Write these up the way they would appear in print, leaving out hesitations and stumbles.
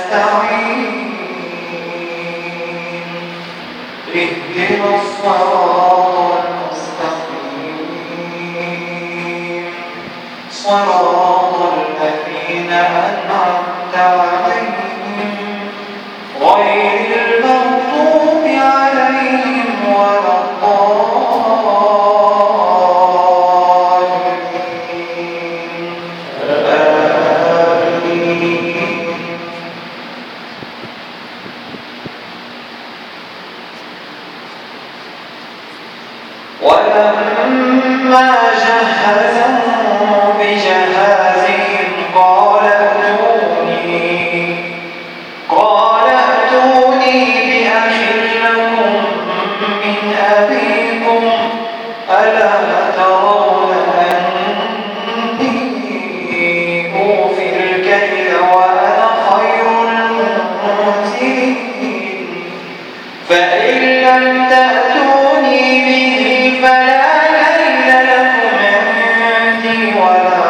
نستعين اهدنا الصراط المستقيم صراط الذين أنعمت عليهم غير المغضوب عليهم ولا الضالين آمين. ولما جهزهم بجهازهم قال ائتوني بأخ لكم من أبيكم ألا ترون أني أوفي الكيل وأنا خير المنزلين فإن لم تأتوني به فلا كيل لكم عندي ولا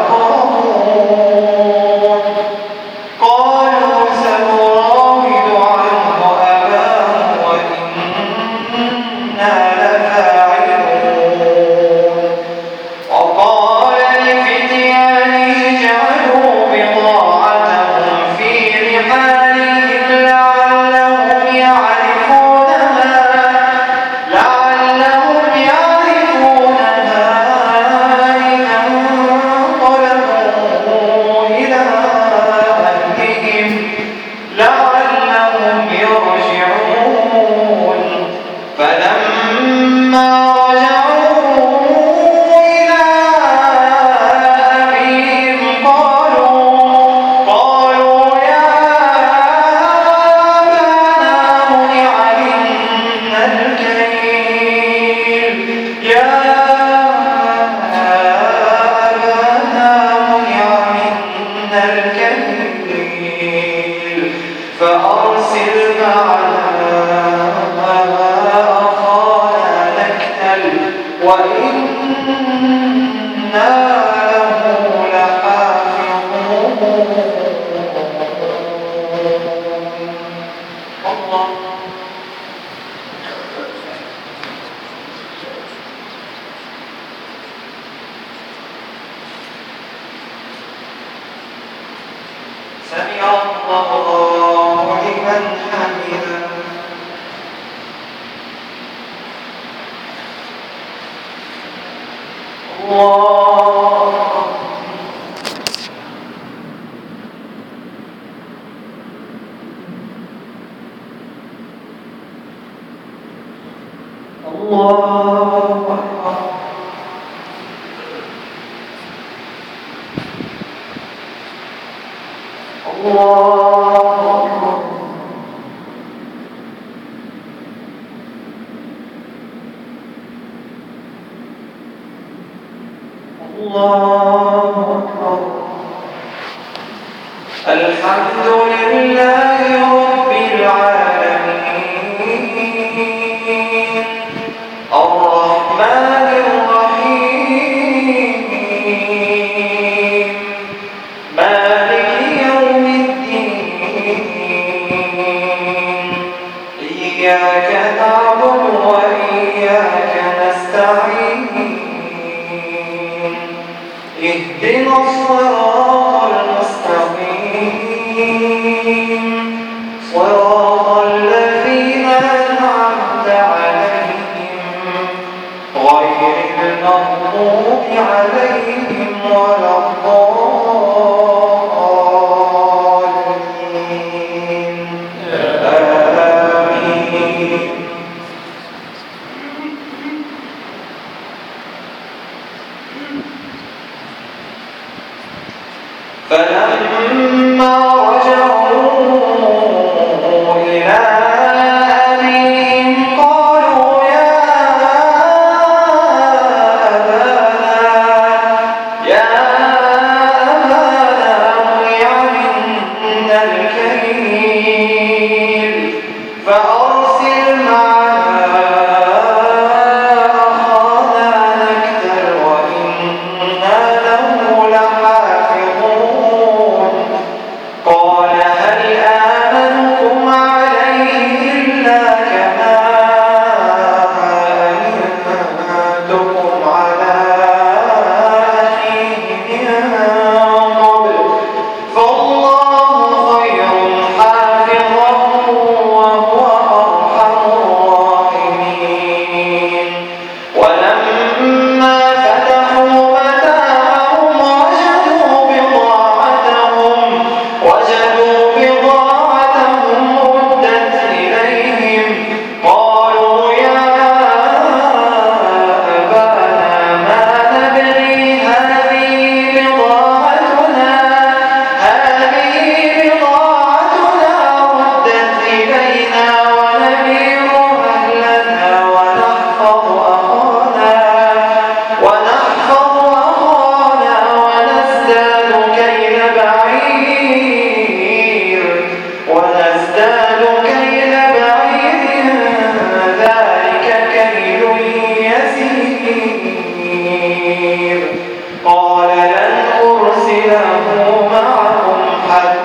تقربون. قالوا سنراود عنه أباه وإنا لفاعلون. وقال لفتيانه اجعلوا بضاعتهم في رحالهم لعلهم يعرفونها إذا انقلبوا إلى أهلهم لعلهم يرجعون. فلما رجعوا إلى أبيهم قالوا يا أبانا منع منا الكيل فأرسل معنا أخانا نكتل وإنا له لحافظون. الله سمع الله لمن حمده. الله أكبر. الله أكبر. الله أكبر. الحمد لله رب العالمين الرحمن الرحيم مالك يوم الدين إياك نعبد وإياك نستعين اهدنا الصراط المستقيم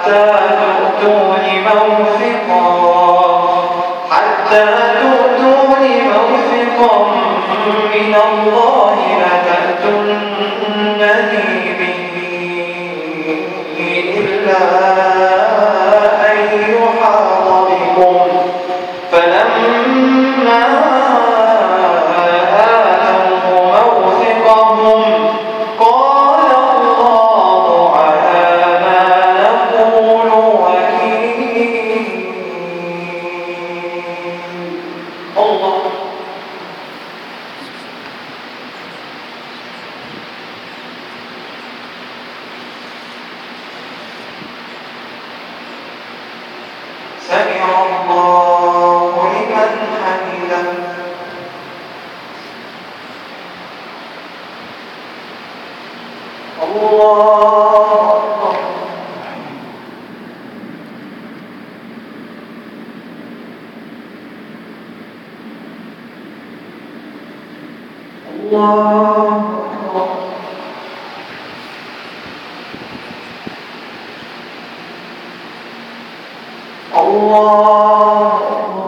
تؤتون موثقا من الله لتأتونني به إلا أن يحاط بكم فلما آتوه موثقهم قال الله على ما نقول وكيل. الله سمع الله لمن حمده. الله الله الله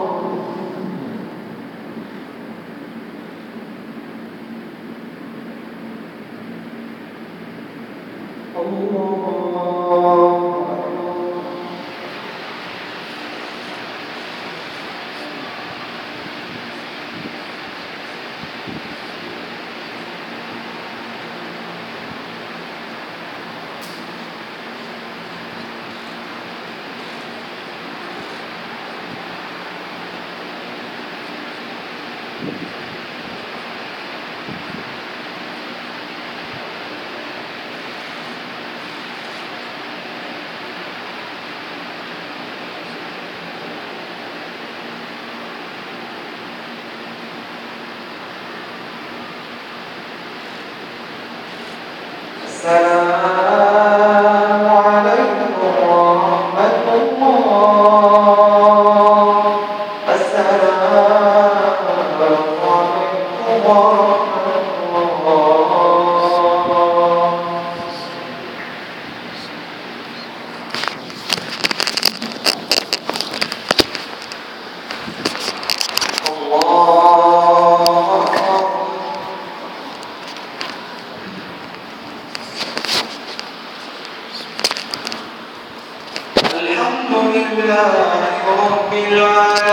السلام عليكم ورحمة الله. السلام عليكم ورحمة الله. الحمد لله رب العالمين.